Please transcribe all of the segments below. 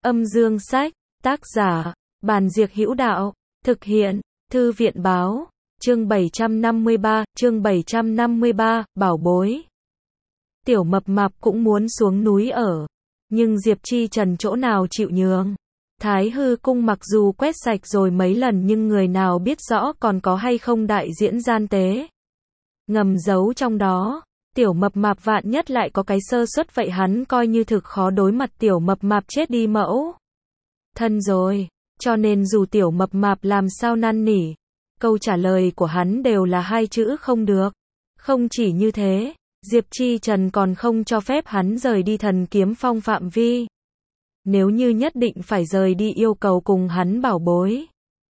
Âm dương sách, tác giả, Bàn Diệc Hữu Đạo, thực hiện, Thư viện báo, chương 753, bảo bối. Tiểu Mập Mạp cũng muốn xuống núi ở, nhưng Diệp Chi Trần chỗ nào chịu nhường. Thái Hư Cung mặc dù quét sạch rồi mấy lần nhưng người nào biết rõ còn có hay không đại diễn gian tế ngầm giấu trong đó. Tiểu Mập Mạp vạn nhất lại có cái sơ suất vậy hắn coi như thực khó đối mặt Tiểu Mập Mạp chết đi mẫu thân rồi. Cho nên dù Tiểu Mập Mạp làm sao năn nỉ, câu trả lời của hắn đều là hai chữ không được. Không chỉ như thế, Diệp Chi Trần còn không cho phép hắn rời đi Thần Kiếm Phong phạm vi. Nếu như nhất định phải rời đi yêu cầu cùng hắn bảo bối,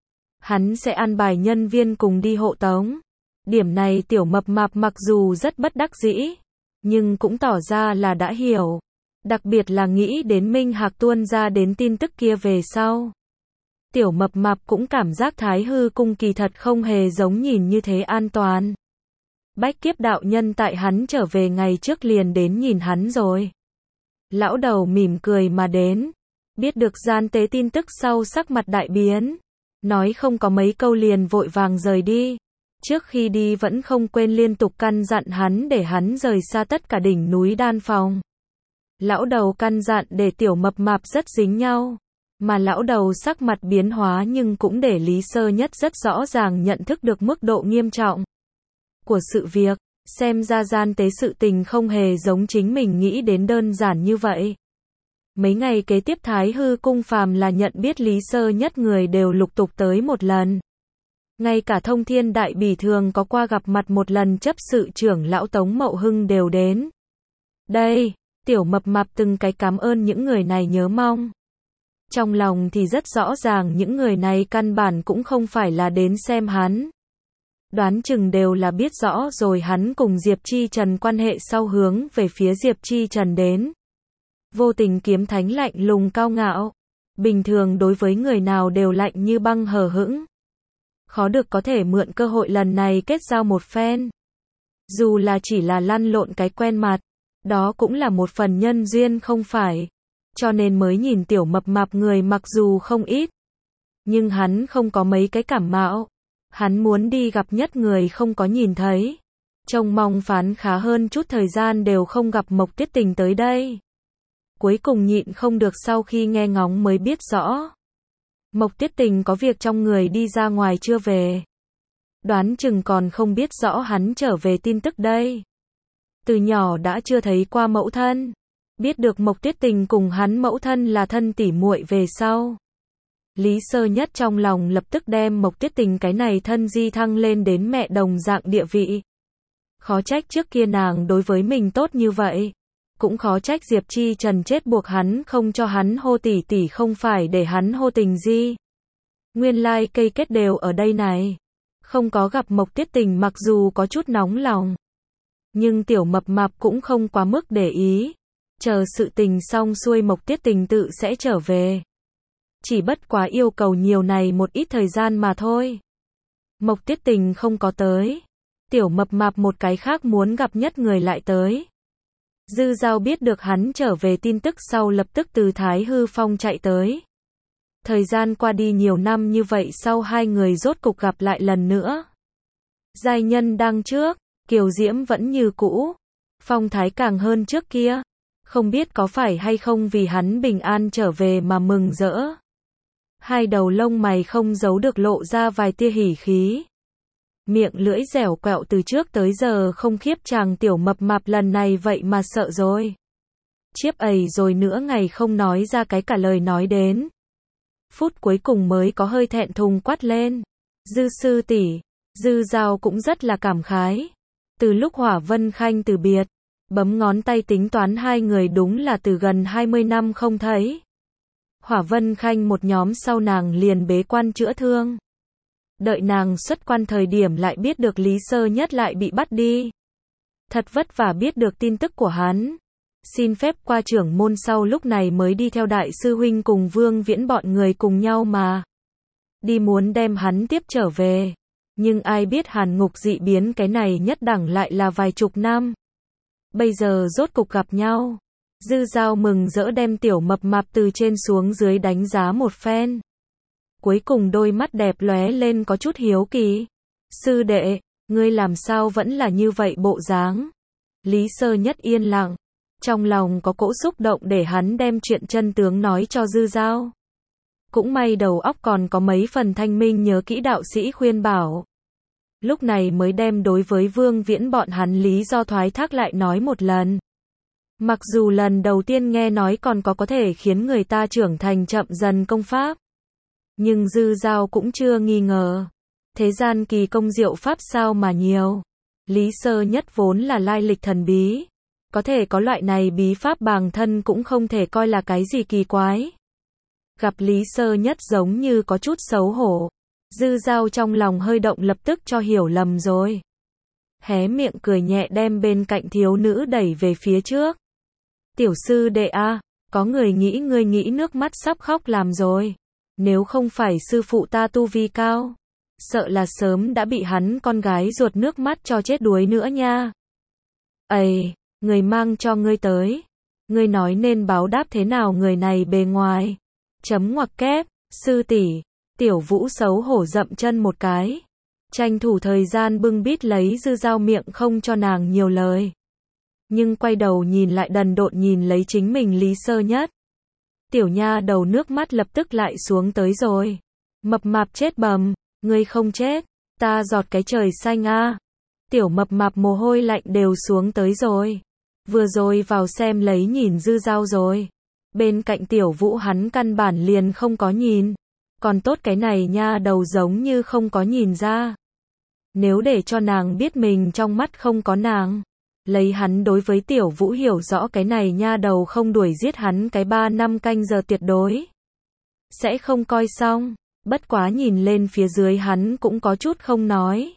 hắn sẽ an bài nhân viên cùng đi hộ tống. Điểm này Tiểu Mập Mạp mặc dù rất bất đắc dĩ, nhưng cũng tỏ ra là đã hiểu. Đặc biệt là nghĩ đến Minh Hạc tuôn ra đến tin tức kia về sau. Tiểu Mập Mạp cũng cảm giác Thái Hư Cung kỳ thật không hề giống nhìn như thế an toàn. Bách Kiếp đạo nhân tại hắn trở về ngày trước liền đến nhìn hắn rồi. Lão đầu mỉm cười mà đến, biết được gian tế tin tức sau sắc mặt đại biến, nói không có mấy câu liền vội vàng rời đi. Trước khi đi vẫn không quên liên tục căn dặn hắn để hắn rời xa tất cả đỉnh núi đan phòng. Lão đầu căn dặn để Tiểu Mập Mạp rất dính nhau, mà lão đầu sắc mặt biến hóa nhưng cũng để Lý Sơ Nhất rất rõ ràng nhận thức được mức độ nghiêm trọng của sự việc. Xem ra gian tế sự tình không hề giống chính mình nghĩ đến đơn giản như vậy. Mấy ngày kế tiếp Thái Hư Cung phàm là nhận biết Lý Sơ Nhất người đều lục tục tới một lần. Ngay cả Thông Thiên Đại Bỉ thường có qua gặp mặt một lần chấp sự trưởng lão Tống Mậu Hưng đều đến. Đây, Tiểu Mập Mạp từng cái cảm ơn những người này nhớ mong. Trong lòng thì rất rõ ràng những người này căn bản cũng không phải là đến xem hắn. Đoán chừng đều là biết rõ rồi hắn cùng Diệp Chi Trần quan hệ sau hướng về phía Diệp Chi Trần đến. Vô Tình Kiếm Thánh lạnh lùng cao ngạo, bình thường đối với người nào đều lạnh như băng hờ hững. Khó được có thể mượn cơ hội lần này kết giao một phen. Dù là chỉ là lăn lộn cái quen mặt, đó cũng là một phần nhân duyên không phải. Cho nên mới nhìn Tiểu Mập Mạp người mặc dù không ít, nhưng hắn không có mấy cái cảm mạo. Hắn muốn đi gặp nhất người không có nhìn thấy. Trông mong phán khá hơn chút thời gian đều không gặp Mộc Tiết Tình tới đây. Cuối cùng nhịn không được sau khi nghe ngóng mới biết rõ. Mộc Tiết Tình có việc trong người đi ra ngoài chưa về. Đoán chừng còn không biết rõ hắn trở về tin tức đây. Từ nhỏ đã chưa thấy qua mẫu thân. Biết được Mộc Tiết Tình cùng hắn mẫu thân là thân tỉ muội về sau. Lý Sơ Nhất trong lòng lập tức đem Mộc Tiết Tình cái này thân di thăng lên đến mẹ đồng dạng địa vị. Khó trách trước kia nàng đối với mình tốt như vậy. Cũng khó trách Diệp Chi Trần chết buộc hắn không cho hắn hô tỷ tỷ không phải để hắn hô Tình Di. Nguyên lai cây kết đều ở đây này. Không có gặp Mộc Tiết Tình mặc dù có chút nóng lòng, nhưng Tiểu Mập Mạp cũng không quá mức để ý. Chờ sự tình xong xuôi Mộc Tiết Tình tự sẽ trở về. Chỉ bất quá yêu cầu nhiều này một ít thời gian mà thôi. Mộc Tiết Tình không có tới. Tiểu Mập Mạp một cái khác muốn gặp nhất người lại tới. Dư Giao biết được hắn trở về tin tức sau lập tức từ Thái Hư Phong chạy tới. Thời gian qua đi nhiều năm như vậy sau hai người rốt cục gặp lại lần nữa. Giai nhân đang trước, kiều diễm vẫn như cũ. Phong thái càng hơn trước kia. Không biết có phải hay không vì hắn bình an trở về mà mừng rỡ. Hai đầu lông mày không giấu được lộ ra vài tia hỉ khí. Miệng lưỡi dẻo quẹo từ trước tới giờ không khiếp chàng Tiểu Mập Mạp lần này vậy mà sợ rồi. Chiếp ầy rồi nữa ngày không nói ra cái cả lời nói đến. Phút cuối cùng mới có hơi thẹn thùng quát lên. Dư sư tỷ. Dư Giao cũng rất là cảm khái. Từ lúc Hỏa Vân Khanh từ biệt, bấm ngón tay tính toán hai người đúng là từ gần 20 năm không thấy. Hỏa Vân Khanh một nhóm sau nàng liền bế quan chữa thương. Đợi nàng xuất quan thời điểm lại biết được Lý Sơ Nhất lại bị bắt đi. Thật vất vả biết được tin tức của hắn. Xin phép qua trưởng môn sau lúc này mới đi theo đại sư huynh cùng Vương Viễn bọn người cùng nhau mà. Đi muốn đem hắn tiếp trở về. Nhưng ai biết Hàn Ngục dị biến cái này nhất đẳng lại là vài chục năm. Bây giờ rốt cục gặp nhau. Dư Dao mừng rỡ đem tiểu mập mạp từ trên xuống dưới đánh giá một phen. Cuối cùng đôi mắt đẹp lóe lên có chút hiếu kỳ. Sư đệ, ngươi làm sao vẫn là như vậy bộ dáng? Lý Sơ Nhất yên lặng. Trong lòng có cỗ xúc động để hắn đem chuyện chân tướng nói cho Dư Dao. Cũng may đầu óc còn có mấy phần thanh minh nhớ kỹ đạo sĩ khuyên bảo. Lúc này mới đem đối với Vương Viễn bọn hắn lý do thoái thác lại nói một lần. Mặc dù lần đầu tiên nghe nói còn có thể khiến người ta trưởng thành chậm dần công pháp. Nhưng Dư Dao cũng chưa nghi ngờ. Thế gian kỳ công diệu pháp sao mà nhiều. Lý Sơ Nhất vốn là lai lịch thần bí. Có thể có loại này bí pháp bản thân cũng không thể coi là cái gì kỳ quái. Gặp Lý Sơ Nhất giống như có chút xấu hổ. Dư Dao trong lòng hơi động lập tức cho hiểu lầm rồi. Hé miệng cười nhẹ đem bên cạnh thiếu nữ đẩy về phía trước. Tiểu sư đệ a, có người nghĩ ngươi nghĩ nước mắt sắp khóc làm rồi. Nếu không phải sư phụ ta tu vi cao, sợ là sớm đã bị hắn con gái ruột nước mắt cho chết đuối nữa nha. Ây, người mang cho ngươi tới. Ngươi nói nên báo đáp thế nào người này bề ngoài. Chấm ngoặc kép, sư tỷ. Tiểu Vũ xấu hổ dậm chân một cái. Tranh thủ thời gian bưng bít lấy Dư Dao miệng không cho nàng nhiều lời. Nhưng quay đầu nhìn lại đần độn nhìn lấy chính mình Lý Sơ Nhất. Tiểu nha đầu nước mắt lập tức lại xuống tới rồi. Mập mạp chết bầm, ngươi không chết, ta giọt cái trời xanh a. Tiểu mập mạp mồ hôi lạnh đều xuống tới rồi. Vừa rồi vào xem lấy nhìn Dư Dao rồi. Bên cạnh Tiểu Vũ hắn căn bản liền không có nhìn. Còn tốt cái này nha đầu giống như không có nhìn ra. Nếu để cho nàng biết mình trong mắt không có nàng. Lấy hắn đối với Tiểu Vũ hiểu rõ cái này nha đầu không đuổi giết hắn cái 3 năm canh giờ tuyệt đối. Sẽ không coi xong. Bất quá nhìn lên phía dưới hắn cũng có chút không nói.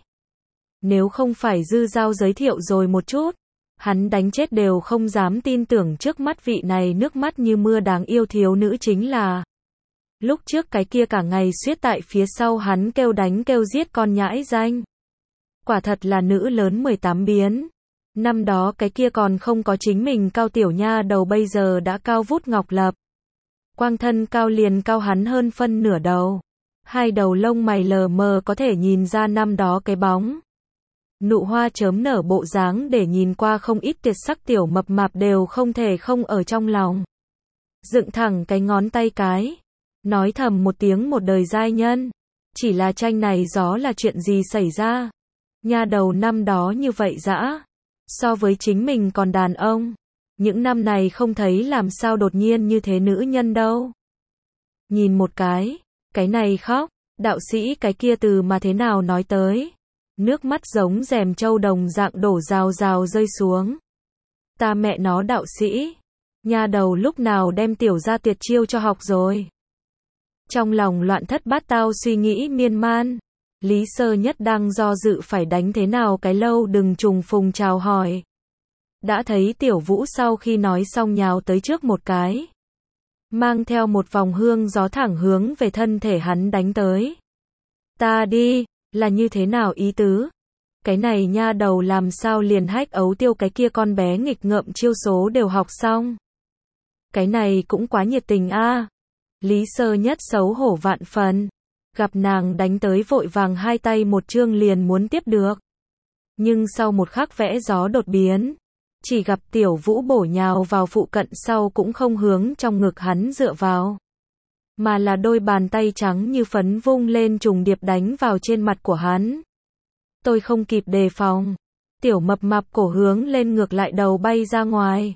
Nếu không phải Dư Dao giới thiệu rồi một chút. Hắn đánh chết đều không dám tin tưởng trước mắt vị này nước mắt như mưa đáng yêu thiếu nữ chính là. Lúc trước cái kia cả ngày suýt tại phía sau hắn kêu đánh kêu giết con nhãi danh. Quả thật là nữ lớn 18 biến. Năm đó cái kia còn không có chính mình cao tiểu nha đầu bây giờ đã cao vút ngọc lập. Quang thân cao liền cao hắn hơn phân nửa đầu. Hai đầu lông mày lờ mờ có thể nhìn ra năm đó cái bóng. Nụ hoa chớm nở bộ dáng để nhìn qua không ít tuyệt sắc tiểu mập mạp đều không thể không ở trong lòng. Dựng thẳng cái ngón tay cái. Nói thầm một tiếng một đời giai nhân. Chỉ là tranh này gió là chuyện gì xảy ra. Nha đầu năm đó như vậy dã. So với chính mình còn đàn ông. Những năm này không thấy làm sao đột nhiên như thế nữ nhân đâu. Nhìn một cái này khóc. Đạo sĩ cái kia từ mà thế nào nói tới. Nước mắt giống rèm châu đồng dạng đổ rào rào rơi xuống. Ta mẹ nó đạo sĩ. Nha đầu lúc nào đem tiểu ra tuyệt chiêu cho học rồi. Trong lòng loạn thất bát tao suy nghĩ miên man. Lý Sơ Nhất đang do dự phải đánh thế nào cái lâu đừng trùng phùng chào hỏi. Đã thấy Tiểu Vũ sau khi nói xong nhào tới trước một cái. Mang theo một vòng hương gió thẳng hướng về thân thể hắn đánh tới. Ta đi, là như thế nào ý tứ? Cái này nha đầu làm sao liền hách ấu tiêu cái kia con bé nghịch ngợm chiêu số đều học xong. Cái này cũng quá nhiệt tình a. Lý Sơ Nhất xấu hổ vạn phần. Gặp nàng đánh tới vội vàng hai tay một chương liền muốn tiếp được. Nhưng sau một khắc vẽ gió đột biến. Chỉ gặp Tiểu Vũ bổ nhào vào phụ cận sau cũng không hướng trong ngực hắn dựa vào. Mà là đôi bàn tay trắng như phấn vung lên trùng điệp đánh vào trên mặt của hắn. Tôi không kịp đề phòng. Tiểu mập mạp cổ hướng lên ngược lại đầu bay ra ngoài.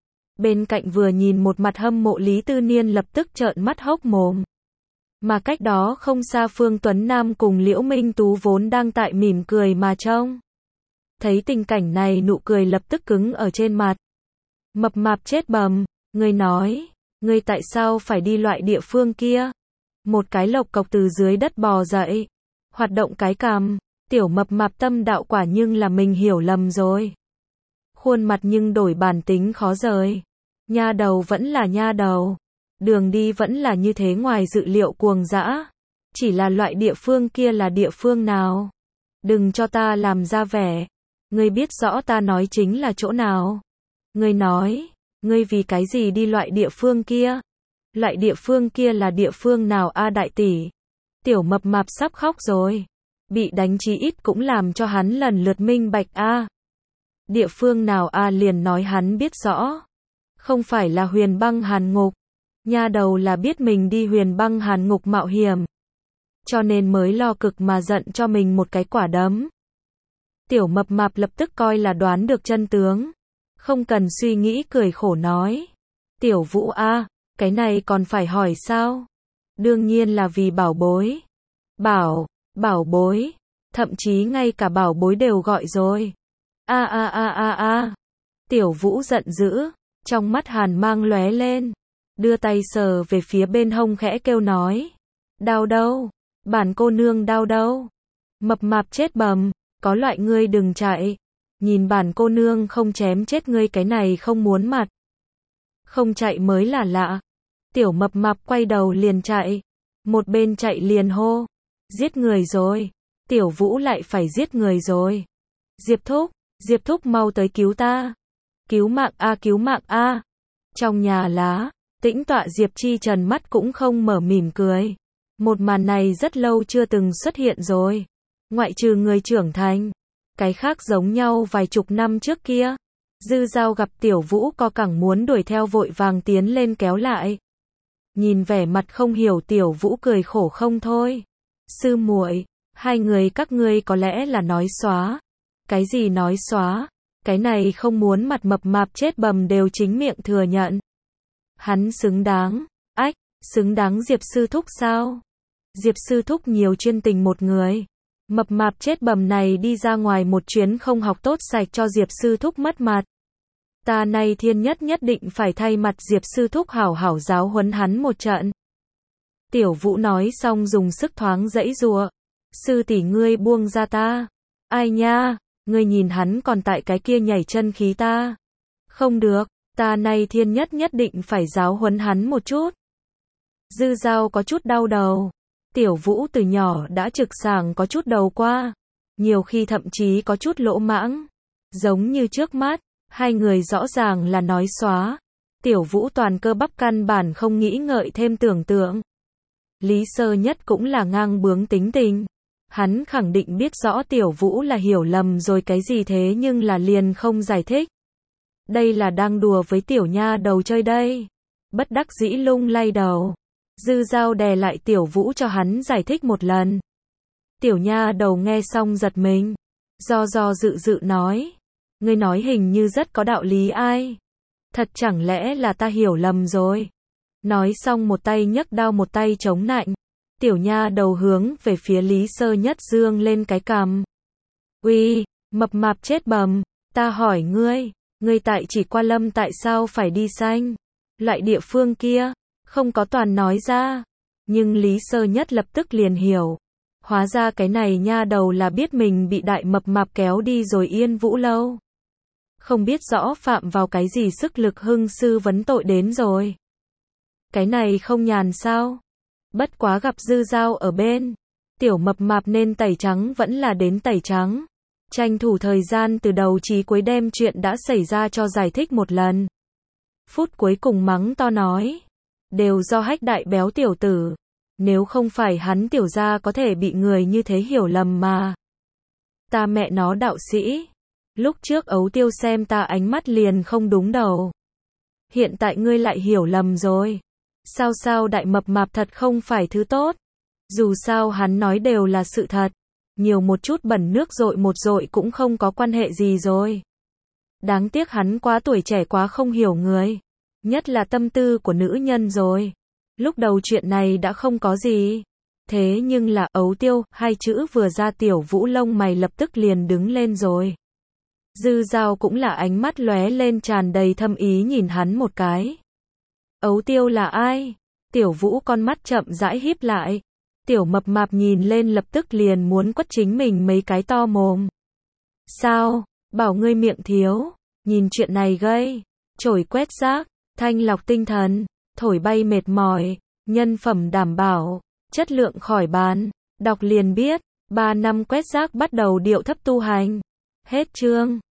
Bên cạnh vừa nhìn một mặt hâm mộ Lý Tư Niên lập tức trợn mắt hốc mồm. Mà cách đó không xa Phương Tuấn Nam cùng Liễu Minh Tú vốn đang tại mỉm cười mà trông. Thấy tình cảnh này nụ cười lập tức cứng ở trên mặt. Mập mạp chết bầm, ngươi nói, ngươi tại sao phải đi loại địa phương kia? Một cái lộc cộc từ dưới đất bò dậy, hoạt động cái cằm, tiểu mập mạp tâm đạo quả nhưng là mình hiểu lầm rồi. Khuôn mặt nhưng đổi bản tính khó rời. Nha đầu vẫn là nha đầu. Đường đi vẫn là như thế ngoài dự liệu cuồng dã. Chỉ là loại địa phương kia là địa phương nào? Đừng cho ta làm ra vẻ. Ngươi biết rõ ta nói chính là chỗ nào. Ngươi nói, Ngươi vì cái gì đi loại địa phương kia? Loại địa phương kia là địa phương nào a đại tỷ? Tiểu mập mạp sắp khóc rồi. Bị đánh chí ít cũng làm cho hắn lần lượt minh bạch a. Địa phương nào a liền nói hắn biết rõ. Không phải là Huyền Băng Hàn Ngục. Nha đầu là biết mình đi Huyền Băng Hàn Ngục mạo hiểm. Cho nên mới lo cực mà giận cho mình một cái quả đấm. Tiểu mập mạp lập tức coi là đoán được chân tướng. Không cần suy nghĩ cười khổ nói. Tiểu Vũ a, cái này còn phải hỏi sao? Đương nhiên là vì bảo bối. Bảo bối. Thậm chí ngay cả bảo bối đều gọi rồi. A. Tiểu Vũ giận dữ. Trong mắt hàn mang lóe lên. Đưa tay sờ về phía bên hông khẽ kêu nói. Đau đâu? Bản cô nương đau đâu? Mập mạp chết bầm. Có loại ngươi đừng chạy. Nhìn bản cô nương không chém chết ngươi cái này không muốn mặt. Không chạy mới là lạ. Tiểu mập mạp quay đầu liền chạy. Một bên chạy liền hô. Giết người rồi. Tiểu Vũ lại phải giết người rồi. Diệp thúc mau tới cứu ta. Cứu mạng a. Trong nhà lá, tĩnh tọa Diệp Chi Trần mắt cũng không mở mỉm cười. Một màn này rất lâu chưa từng xuất hiện rồi. Ngoại trừ người trưởng thành. Cái khác giống nhau vài chục năm trước kia. Dư Dao gặp Tiểu Vũ co cẳng muốn đuổi theo vội vàng tiến lên kéo lại. Nhìn vẻ mặt không hiểu Tiểu Vũ cười khổ không thôi. Sư muội, hai người các ngươi có lẽ là nói xóa. Cái gì nói xóa? Cái này không muốn mặt mập mạp chết bầm đều chính miệng thừa nhận. Hắn xứng đáng. Xứng đáng Diệp sư thúc sao? Diệp sư thúc nhiều chuyên tình một người. Mập mạp chết bầm này đi ra ngoài một chuyến không học tốt sạch cho Diệp sư thúc mất mặt. Ta nay thiên nhất định phải thay mặt Diệp sư thúc hảo hảo giáo huấn hắn một trận. Tiểu Vũ nói xong dùng sức thoáng giãy giụa. Sư tỷ ngươi buông ra ta. Ai nha, ngươi nhìn hắn còn tại cái kia nhảy chân khí ta. Không được, ta nay thiên nhất định phải giáo huấn hắn một chút. Dư Dao có chút đau đầu. Tiểu Vũ từ nhỏ đã trực sảng có chút đầu qua. Nhiều khi thậm chí có chút lỗ mãng. Giống như trước mắt, hai người rõ ràng là nói xóa. Tiểu Vũ toàn cơ bắp căn bản không nghĩ ngợi thêm tưởng tượng. Lý Sơ Nhất cũng là ngang bướng tính tình. Hắn khẳng định biết rõ Tiểu Vũ là hiểu lầm rồi cái gì thế nhưng là liền không giải thích. Đây là đang đùa với tiểu nha đầu chơi đây. Bất đắc dĩ lung lay đầu. Dư Dao đè lại Tiểu Vũ cho hắn giải thích một lần. Tiểu nha đầu nghe xong giật mình. Do dự nói. Ngươi nói hình như rất có đạo lý ai. Thật chẳng lẽ là ta hiểu lầm rồi. Nói xong một tay nhấc đao một tay chống nạnh. Tiểu nha đầu hướng về phía Lý Sơ Nhất dương lên cái cằm. Uy, mập mạp chết bầm. Ta hỏi ngươi tại Chỉ Qua Lâm tại sao phải đi sanh? Loại địa phương kia. Không có toàn nói ra. Nhưng Lý Sơ Nhất lập tức liền hiểu. Hóa ra cái này nha đầu là biết mình bị đại mập mạp kéo đi rồi Yên Vũ Lâu. Không biết rõ phạm vào cái gì sức lực hưng sư vấn tội đến rồi. Cái này không nhàn sao? Bất quá gặp Dư Dao ở bên. Tiểu mập mạp nên tẩy trắng vẫn là đến tẩy trắng. Tranh thủ thời gian từ đầu chí cuối đem chuyện đã xảy ra cho giải thích một lần. Phút cuối cùng mắng to nói. Đều do hách đại béo tiểu tử. Nếu không phải hắn tiểu gia có thể bị người như thế hiểu lầm mà. Ta mẹ nó đạo sĩ. Lúc trước Ấu Tiêu xem ta ánh mắt liền không đúng đầu. Hiện tại ngươi lại hiểu lầm rồi. Sao đại mập mạp thật không phải thứ tốt. Dù sao hắn nói đều là sự thật. Nhiều một chút bẩn nước dội một dội cũng không có quan hệ gì rồi. Đáng tiếc hắn quá tuổi trẻ quá không hiểu người. Nhất là tâm tư của nữ nhân rồi. Lúc đầu chuyện này đã không có gì. Thế nhưng là Ấu Tiêu, hai chữ vừa ra Tiểu Vũ lông mày lập tức liền đứng lên rồi. Dư Dao cũng là ánh mắt lóe lên tràn đầy thâm ý nhìn hắn một cái. Ấu Tiêu là ai? Tiểu Vũ con mắt chậm rãi híp lại. Tiểu mập mạp nhìn lên lập tức liền muốn quất chính mình mấy cái to mồm. Sao? Bảo ngươi miệng thiếu. Nhìn chuyện này gây. Chổi quét rác. Thanh lọc tinh thần. Thổi bay mệt mỏi. Nhân phẩm đảm bảo. Chất lượng khỏi bàn. Đọc liền biết. 3 năm quét rác bắt đầu điệu thấp tu hành. Hết chương.